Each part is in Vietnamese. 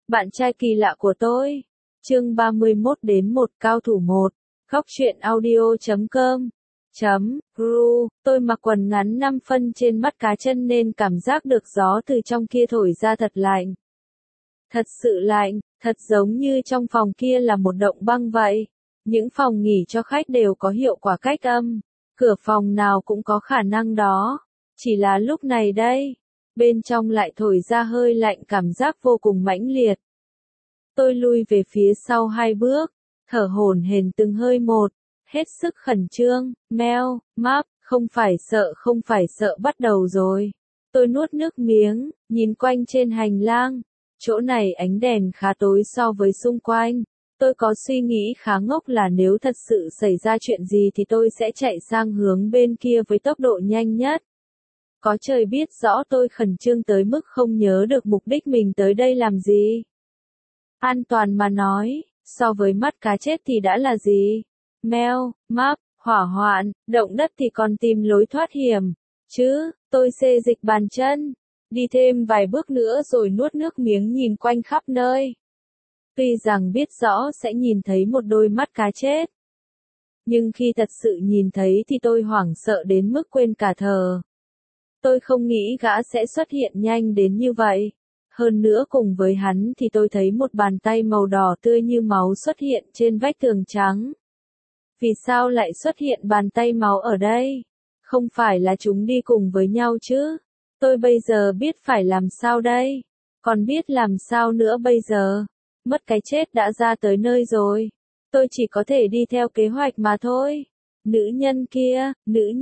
Bạn trai kỳ lạ của tôi. Chương 31 đến 1 cao thủ 1. Góc truyện audio.com Ru, tôi mặc quần ngắn 5 phân trên mắt cá chân nên cảm giác được gió từ trong kia thổi ra thật lạnh. Thật sự lạnh, thật giống như trong phòng kia là một động băng vậy. Những phòng nghỉ cho khách đều có hiệu quả cách âm. Cửa phòng nào cũng có khả năng đó. Chỉ là lúc này đây, bên trong lại thổi ra hơi lạnh, cảm giác vô cùng mãnh liệt. Tôi lui về phía sau 2 bước, thở hổn hển từng hơi một, hết sức khẩn trương, meo, map, không phải sợ bắt đầu rồi. Tôi nuốt nước miếng, nhìn quanh trên hành lang, chỗ này ánh đèn khá tối so với xung quanh. Tôi có suy nghĩ khá ngốc là nếu thật sự xảy ra chuyện gì thì tôi sẽ chạy sang hướng bên kia với tốc độ nhanh nhất. Có trời biết rõ tôi khẩn trương tới mức không nhớ được mục đích mình tới đây làm gì. An toàn mà nói, so với mắt cá chết thì đã là gì? Meo, map, hỏa hoạn, động đất thì còn tìm lối thoát hiểm. Chứ, tôi xê dịch bàn chân, đi thêm vài bước nữa rồi nuốt nước miếng nhìn quanh khắp nơi. Tuy rằng biết rõ sẽ nhìn thấy một đôi mắt cá chết, nhưng khi thật sự nhìn thấy thì tôi hoảng sợ đến mức quên cả thở. Tôi không nghĩ gã sẽ xuất hiện nhanh đến như vậy. Hơn nữa cùng với hắn thì tôi thấy một bàn tay màu đỏ tươi như máu xuất hiện trên vách tường trắng. Vì sao lại xuất hiện bàn tay máu ở đây? Không phải là chúng đi cùng với nhau chứ? Tôi bây giờ biết phải làm sao đây? Còn biết làm sao nữa bây giờ? Mất cái chết đã ra tới nơi rồi. Tôi chỉ có thể đi theo kế hoạch mà thôi. Nữ nhân kia,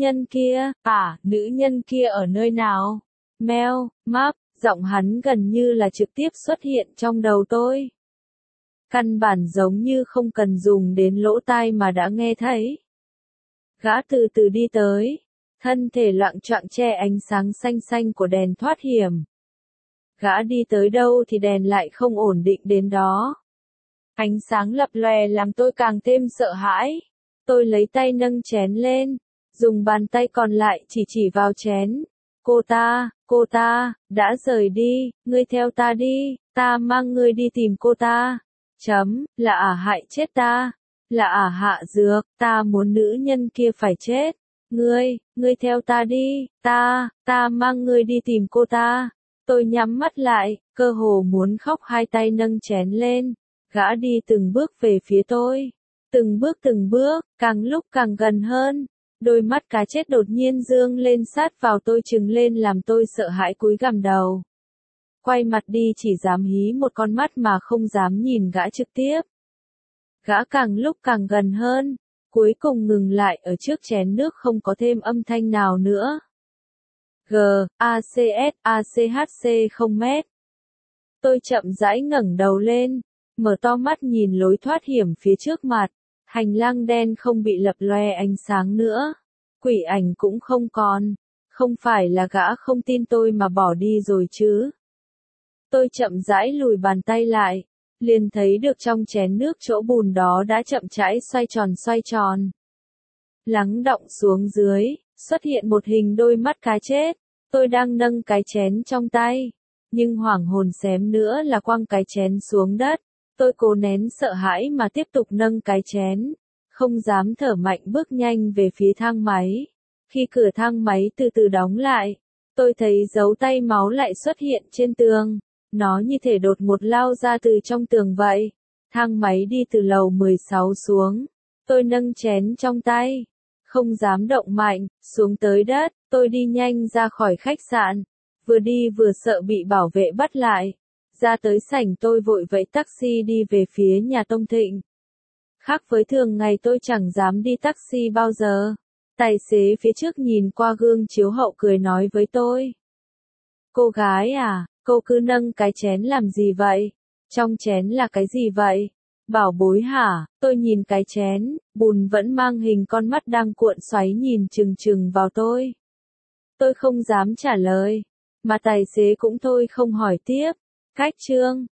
nữ nhân kia ở nơi nào? Meo, map, giọng hắn gần như là trực tiếp xuất hiện trong đầu tôi. Căn bản giống như không cần dùng đến lỗ tai mà đã nghe thấy. Gã từ từ đi tới, thân thể loạng choạng che ánh sáng xanh xanh của đèn thoát hiểm. Gã đi tới đâu thì đèn lại không ổn định đến đó. Ánh sáng lập lòe làm tôi càng thêm sợ hãi. Tôi lấy tay nâng chén lên, dùng bàn tay còn lại chỉ vào chén. Cô ta, đã rời đi, ngươi theo ta đi, ta mang ngươi đi tìm cô ta. Là hại chết ta, là hạ dược, ta muốn nữ nhân kia phải chết. Ngươi theo ta đi, ta mang ngươi đi tìm cô ta. Tôi nhắm mắt lại, cơ hồ muốn khóc, hai tay nâng chén lên. Gã đi từng bước về phía tôi. Từng bước, càng lúc càng gần hơn. Đôi mắt cá chết đột nhiên dương lên sát vào tôi, trừng lên làm tôi sợ hãi cúi gằm đầu. Quay mặt đi chỉ dám hí một con mắt mà không dám nhìn gã trực tiếp. Gã càng lúc càng gần hơn, cuối cùng ngừng lại ở trước chén nước không có thêm âm thanh nào nữa. ACHC 0 mét. Tôi chậm rãi ngẩng đầu lên, mở to mắt nhìn lối thoát hiểm phía trước mặt. Hành lang đen không bị lập loe ánh sáng nữa. Quỷ ảnh cũng không còn. Không phải là gã không tin tôi mà bỏ đi rồi chứ. Tôi chậm rãi lùi bàn tay lại. Liền thấy được trong chén nước chỗ bùn đó đã chậm rãi xoay tròn. Lắng đọng xuống dưới, xuất hiện một hình đôi mắt cá chết. Tôi đang nâng cái chén trong tay. Nhưng hoảng hồn xém nữa là quăng cái chén xuống đất. Tôi cố nén sợ hãi mà tiếp tục nâng cái chén, không dám thở mạnh bước nhanh về phía thang máy. Khi cửa thang máy từ từ đóng lại, tôi thấy dấu tay máu lại xuất hiện trên tường. Nó như thể đột ngột lao ra từ trong tường vậy. Thang máy đi từ lầu 16 xuống. Tôi nâng chén trong tay, không dám động mạnh, xuống tới đất. Tôi đi nhanh ra khỏi khách sạn, vừa đi vừa sợ bị bảo vệ bắt lại. Ra tới sảnh tôi vội vẫy taxi đi về phía nhà Tông Thịnh. Khác với thường ngày tôi chẳng dám đi taxi bao giờ. Tài xế phía trước nhìn qua gương chiếu hậu cười nói với tôi. Cô gái à, cô cứ nâng cái chén làm gì vậy? Trong chén là cái gì vậy? Bảo bối hả? Tôi nhìn cái chén, bùn vẫn mang hình con mắt đang cuộn xoáy nhìn chừng chừng vào tôi. Tôi không dám trả lời, mà tài xế cũng thôi không hỏi tiếp. Cách chương